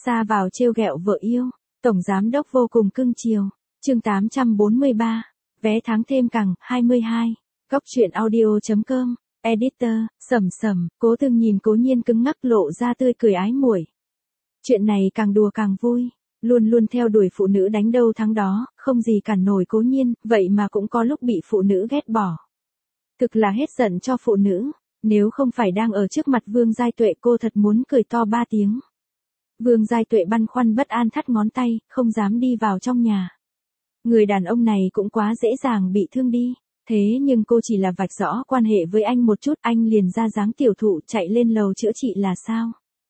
Xa vào trêu ghẹo vợ yêu, tổng giám đốc vô cùng cưng chiều. Chương 843, vé tháng thêm cẳng 22. Góc truyện audio.com, editor, Sầm, Cố Tương nhìn Cố Nhiên cứng ngắc lộ ra tươi cười ái muội. Chuyện này càng đùa càng vui, luôn luôn theo đuổi phụ nữ đánh đâu thắng đó, không gì cản nổi Cố Nhiên, vậy mà cũng có lúc bị phụ nữ ghét bỏ. Thực là hết giận cho phụ nữ, nếu không phải đang ở trước mặt Vương Giai Tuệ cô thật muốn cười to 3 tiếng. Vương Giai Tuệ băn khoăn bất an thắt ngón tay, không dám đi vào trong nhà. Người đàn ông này cũng quá dễ dàng bị thương đi. Thế nhưng cô chỉ là vạch rõ quan hệ với anh một chút, anh liền ra dáng tiểu thụ chạy lên lầu chữa trị là sao?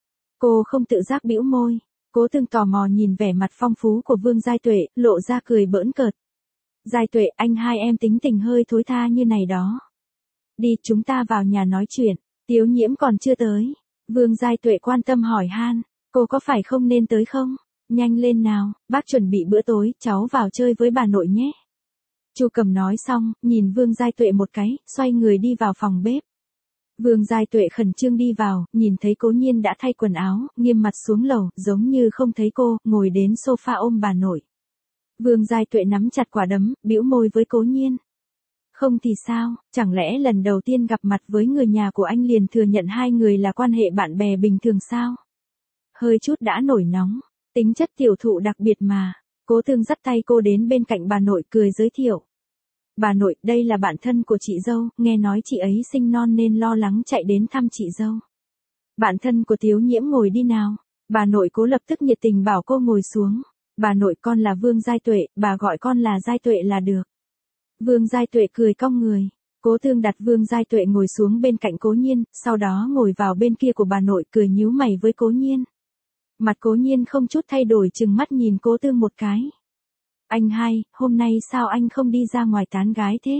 Cô không tự giác bĩu môi. Cố Tương tò mò nhìn vẻ mặt phong phú của Vương Giai Tuệ, lộ ra cười bỡn cợt. Giai Tuệ, anh hai em tính tình hơi thối tha như này đó. Đi, chúng ta vào nhà nói chuyện. Tiếu Nhiễm còn chưa tới. Vương Giai Tuệ quan tâm hỏi han, cô có phải không nên tới không? Nhanh lên nào, bác chuẩn bị bữa tối, cháu vào chơi với bà nội nhé. Chu Cầm nói xong, nhìn Vương Giai Tuệ một cái, xoay người đi vào phòng bếp. Vương Giai Tuệ khẩn trương đi vào, nhìn thấy Cố Nhiên đã thay quần áo, nghiêm mặt xuống lầu, giống như không thấy cô, ngồi đến sofa ôm bà nội. Vương Giai Tuệ nắm chặt quả đấm, bĩu môi với Cố Nhiên. Không thì sao, chẳng lẽ lần đầu tiên gặp mặt với người nhà của anh liền thừa nhận hai người là quan hệ bạn bè bình thường sao? Hơi chút đã nổi nóng, tính chất tiểu thụ đặc biệt mà. Cố Tương dắt tay cô đến bên cạnh bà nội cười giới thiệu. Bà nội, đây là bạn thân của chị dâu, nghe nói chị ấy sinh non nên lo lắng chạy đến thăm chị dâu. Bạn thân của Tiếu Nhiễm ngồi đi nào. Bà nội Cố lập tức nhiệt tình bảo cô ngồi xuống. Bà nội, con là Vương Giai Tuệ, bà gọi con là Giai Tuệ là được. Vương Giai Tuệ cười cong người. Cố Tương đặt Vương Giai Tuệ ngồi xuống bên cạnh Cố Nhiên, sau đó ngồi vào bên kia của bà nội cười nhíu mày với Cố Nhiên. Mặt Cố Nhiên không chút thay đổi chừng mắt nhìn Cố Tương một cái. Anh hai, hôm nay sao anh không đi ra ngoài tán gái thế?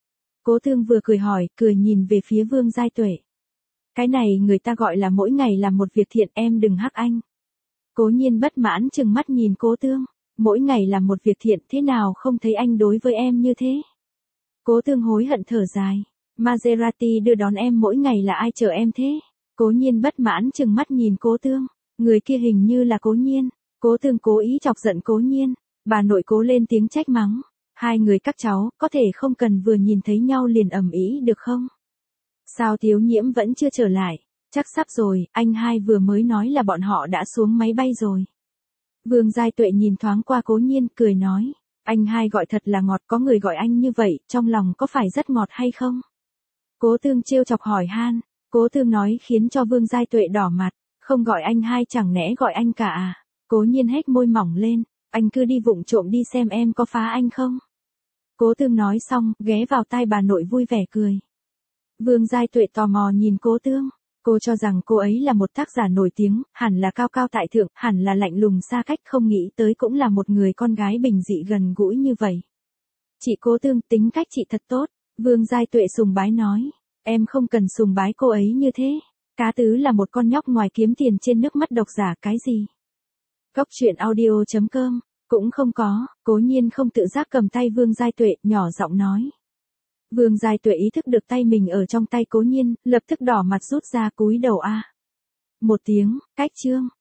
Cố Tương vừa cười hỏi, cười nhìn về phía Vương Giai Tuệ. Cái này người ta gọi là mỗi ngày làm một việc thiện, em đừng hắc anh. Cố Nhiên bất mãn chừng mắt nhìn Cố Tương. Mỗi ngày làm một việc thiện, thế nào không thấy anh đối với em như thế? Cố Tương hối hận thở dài. Maserati đưa đón em mỗi ngày là ai chở em thế? Cố Nhiên bất mãn chừng mắt nhìn Cố Tương. Người kia hình như là Cố Nhiên. Cố Tương cố ý chọc giận Cố Nhiên. Bà nội Cố lên tiếng trách mắng. Hai người các cháu, có thể không cần vừa nhìn thấy nhau liền ầm ĩ được không? Sao Tiếu Nhiễm vẫn chưa trở lại? Chắc sắp rồi, anh hai vừa mới nói là bọn họ đã xuống máy bay rồi. Vương Giai Tuệ nhìn thoáng qua Cố Nhiên, cười nói. Anh hai gọi thật là ngọt, có người gọi anh như vậy, trong lòng có phải rất ngọt hay không? Cố Tương trêu chọc hỏi han. Cố Tương nói khiến cho Vương Giai Tuệ đỏ mặt. Không gọi anh hai chẳng lẽ gọi anh cả à? Cố Nhiên hét môi mỏng lên. Anh cứ đi vụng trộm đi xem em có phá anh không? Cố Tương nói xong, ghé vào tai bà nội vui vẻ cười. Vương Giai Tuệ tò mò nhìn Cố Tương. Cô cho rằng cô ấy là một tác giả nổi tiếng, hẳn là cao cao tại thượng, hẳn là lạnh lùng xa cách, không nghĩ tới cũng là một người con gái bình dị gần gũi như vậy. Chị Cố Tương, tính cách chị thật tốt. Vương Giai Tuệ sùng bái nói. Em không cần sùng bái cô ấy như thế. Cá Tứ là một con nhóc ngoài kiếm tiền trên nước mắt độc giả cái gì. Góc truyện audio.com, cũng không có. Cố Nhiên không tự giác cầm tay Vương Giai Tuệ, nhỏ giọng nói. Vương Giai Tuệ ý thức được tay mình ở trong tay Cố Nhiên, lập tức đỏ mặt rút ra cúi đầu a. Một tiếng, cách chương.